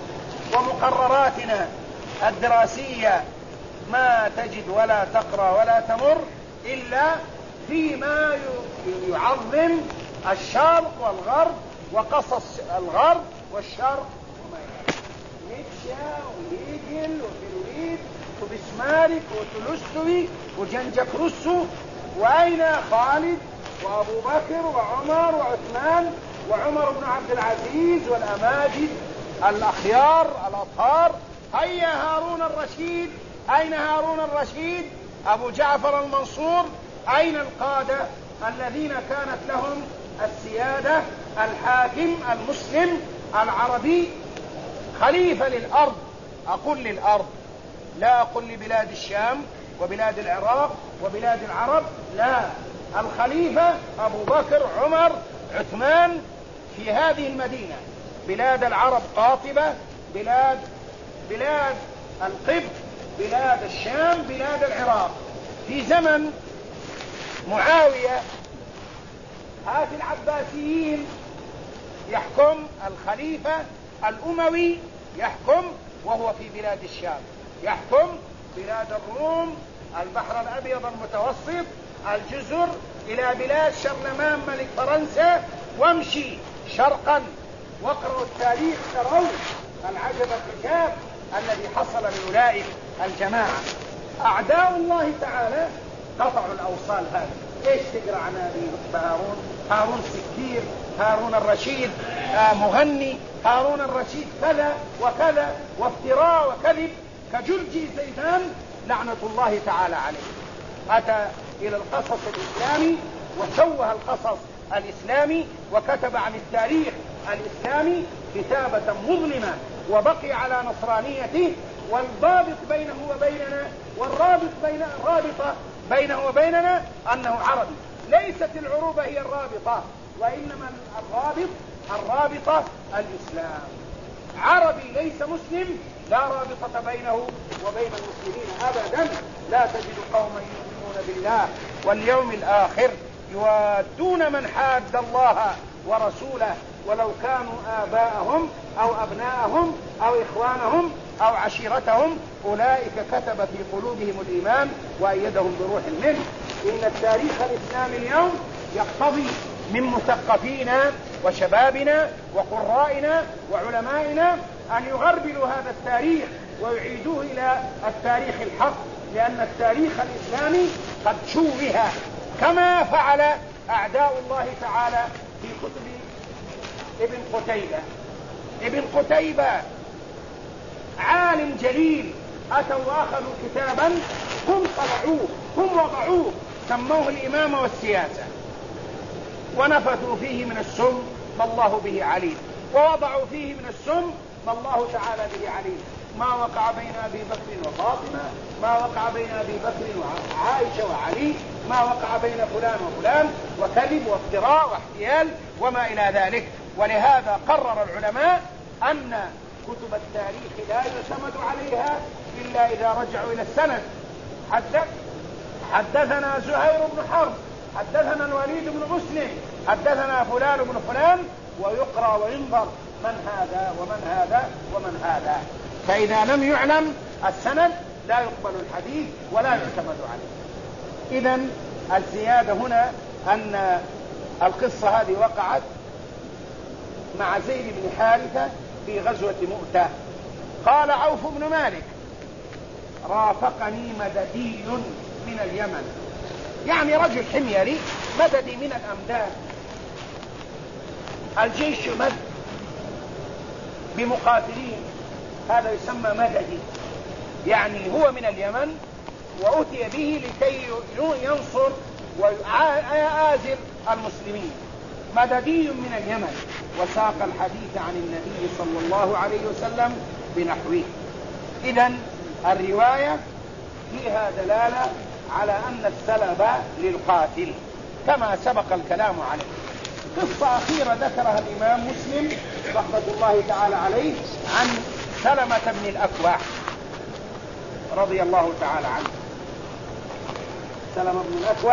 ومقرراتنا الدراسية ما تجد ولا تقرأ ولا تمر إلا فيما يعظم الشرق والغرب وقصص الغرب والشرق وما يلي، نيتشه وهيجل وفرويد وبسمارك وتولستوي وجنجك روسو، وأين خالد وأبو بكر وعمر وعثمان وعمر بن عبد العزيز والأماجد الأخيار الأطهار. هيا هارون الرشيد، أين هارون الرشيد؟ أبو جعفر المنصور، أين القادة الذين كانت لهم السيادة؟ الحاكم المسلم العربي خليفة للأرض، أقول للأرض، لا أقول لبلاد الشام وبلاد العراق وبلاد العرب، لا، الخليفة أبو بكر عمر عثمان في هذه المدينة، بلاد العرب قاطبة، بلاد القبط، بلاد الشام، بلاد العراق. في زمن معاوية هات العباسيين يحكم، الخليفة الأموي يحكم وهو في بلاد الشام، يحكم بلاد الروم، البحر الأبيض المتوسط، الجزر، إلى بلاد شرلمان ملك فرنسا، وامشي شرقا واقرأوا التاريخ ترون العجب العجاب الذي حصل لأولئك الجماعة. أعداء الله تعالى قطعوا الأوصال هذه. إيش تقرأ عن هارون؟ هارون سكير، هارون الرشيد مغني، هارون الرشيد كذا وكذا، وافتراء وكذب كجلجي زيدان لعنة الله تعالى عليه. أتى إلى القصص الإسلامي وشوه القصص الإسلامي وكتب عن التاريخ الإسلامي كتابة مظلمة، وبقي على نصرانيته. والضابط بينه وبيننا الرابطة بينه وبيننا أنه عربي. ليست العروبة هي الرابطة، وإنما الرابطة الإسلام. عربي ليس مسلم لا رابطة بينه وبين المسلمين أبدا. لا تجد قوما يؤمنون بالله واليوم الآخر يوادون من حاد الله ورسوله ولو كانوا آباءهم أو أبناءهم أو إخوانهم أو عشيرتهم أولئك كتب في قلوبهم الإيمان وأيدهم بروح منه. إن التاريخ الإسلامي اليوم يقتضي من مثقفينا وشبابنا وقرائنا وعلمائنا أن يغربلوا هذا التاريخ ويعيدوه إلى التاريخ الحق، لأن التاريخ الإسلامي قد شوه كما فعل أعداء الله تعالى في كتب ابن قتيبة عالم جليل. أتوا وأخذوا كتابا هم طبعوه، هم وضعوه، سموه الإمامة والسياسة، ونفثوا فيه من السم ما الله به عليم، ووضعوا فيه من السم ما الله تعالى به عليم. ما وقع بين أبي بكر وفاطمة، ما وقع بين أبي بكر وعائشة وعلي، ما وقع بين فلان وفلان، وكذب وافتراء واحتيال وما إلى ذلك. ولهذا قرر العلماء أن كتب التاريخ لا يعتمد عليها إلا إذا رجعوا إلى السند. حدثنا زهير بن حرب، حدثنا الوليد بن مسلم، حدثنا فلان بن فلان، ويقرأ وينظر من هذا ومن هذا ومن هذا. فإذا لم يعلم السند لا يقبل الحديث ولا يعتمد عليه. إذن الزيادة هنا أن القصة هذه وقعت مع زيد بن حارثة في غزوة مؤتة. قال عوف بن مالك: رافقني مددي من اليمن، يعني رجل حميري مددي من الأمداد. الجيش مد بمقاتلين، هذا يسمى مددي، يعني هو من اليمن وأتي به لكي ينصر ويآزر المسلمين. مددي من اليمن. وساق الحديث عن النبي صلى الله عليه وسلم بنحوه. إذن الرواية فيها دلالة على أن السلب للقاتل كما سبق الكلام عليه. قصة أخيرة ذكرها الإمام مسلم رحمة الله تعالى عليه عن سلمة بن الأكوع رضي الله تعالى عنه. سلمة بن الأكوع: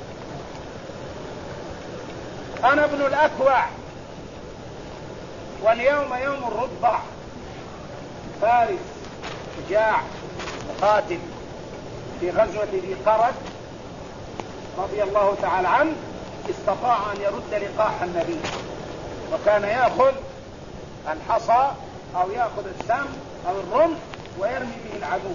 أنا ابن الأكوع، واليوم يوم الرضع، فارس شجاع مقاتل في غزوة ذي قرد رضي الله تعالى عنه، استطاع أن يرد لقاح النبي، وكان يأخذ الحصى أو يأخذ السم أو الرمح ويرمي به العدو.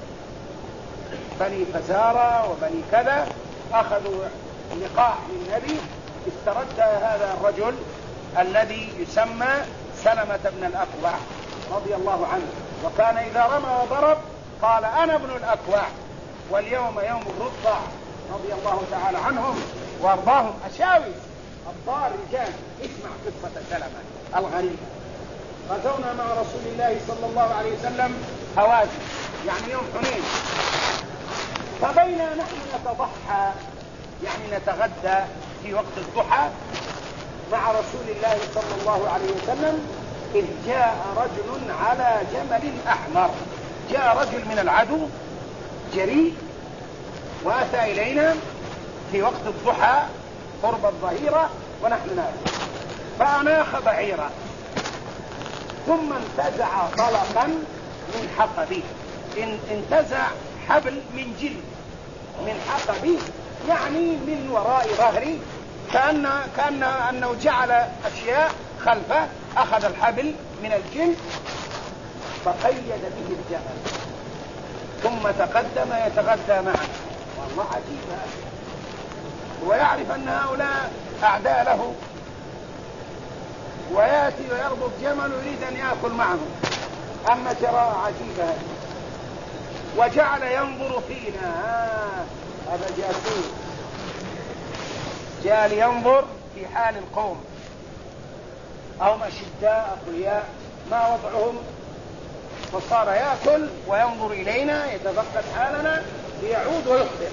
بني فزارة وبني كذا أخذوا لقاح للنبي، استرد هذا الرجل الذي يسمى سلمة بن الأكوع رضي الله عنه، وكان إذا رمى وضرب قال: أنا ابن الأكوع، واليوم يوم الرضع، رضي الله تعالى عنهم وارضاهم. أشاوس أبطال رجال. اسمع قصة سلمة الغريبة. غزونا مع رسول الله صلى الله عليه وسلم هوازن، يعني يوم حنين، فبينا نحن نتضحى، يعني نتغدى في وقت الضحى مع رسول الله صلى الله عليه وسلم، إذ جاء رجل على جمل أحمر. جاء رجل من العدو جريء وأتى إلينا في وقت الضحى قرب الظهيرة ونحن نائم، فأناخ بعيرا ثم انتزع طلقا من حقبه. انتزع حبل من جلد من حقبه، يعني من وراء ظهري، كأنه جعل أشياء خلفه. أخذ الحبل من الجلد فقيد به الجمل، ثم تقدم يتغدى معنا. والله عجيب هذا، ويعرف أن هؤلاء أعداء له، ويأتي ويربط جمل ويريد أن يأكل معهم. أما جراء عجيبة هذه. وجعل ينظر فينا. هذا جاسوس جاء لينظر في حال القوم، أو أشداء أقوياء ما وضعهم، فصار يأكل وينظر إلينا يتفقد حالنا ليعود ويخبر.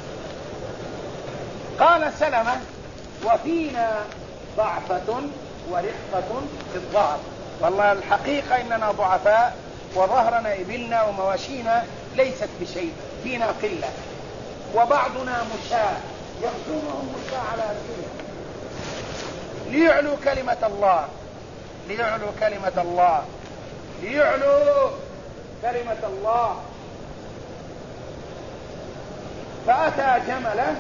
قال سلمة: وفينا ضعفة ورقة في الظهر. والله الحقيقة إننا ضعفاء، وظهرنا إبلنا ومواشينا ليست بشيء، فينا قلة، وبعضنا مشاة يغزونهم مشاة على أسئلة ليعلوا كلمة الله، ليعلوا كلمة الله، ليعلوا كلمة الله. فأتى جمله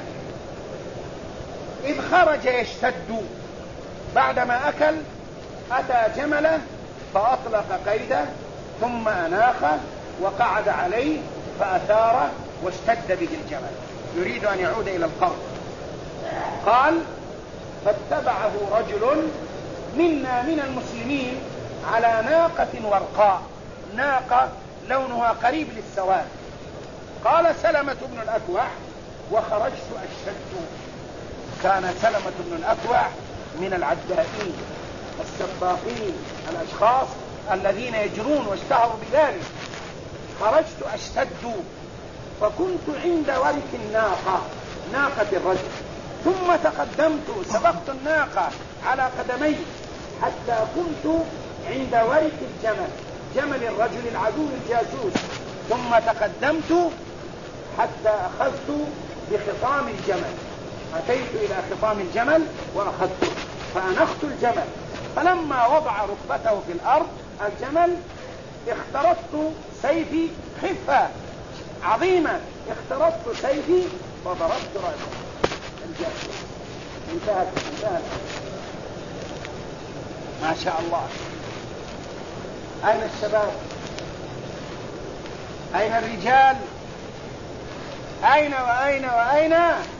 إذ خرج يشتد، بعدما أكل أتى جمله فأطلق قيده، ثم أناخه وقعد عليه فأثاره واشتد به الجمل، يريد أن يعود إلى القوم. قال: فاتبعه رجل منا من المسلمين على ناقة ورقاء، ناقة لونها قريب للسواد. قال سلمة بن الأكوع: وخرجت أشتد. كان سلمة بن الأكوع من العدائين السباقين، الأشخاص الذين يجرون واشتهروا بذلك. خرجت أشتد، فكنت عند ورك الناقة، ناقة الرجل، ثم تقدمت، سبقت الناقة على قدمي حتى كنت عند ورك الجمل، جمل الرجل العدو الجاسوس، ثم تقدمت حتى أخذت بخطام الجمل، أتيت إلى خطام الجمل وأخذته فأنخت الجمل. فلما وضع ركبته في الأرض الجمل اخترطت سيفي خفة عظيمة، اخترطت سيفي وضربت رأسه الجمل. انتهت. ما شاء الله. أين الشباب؟ أين الرجال؟ أين وأين وأين؟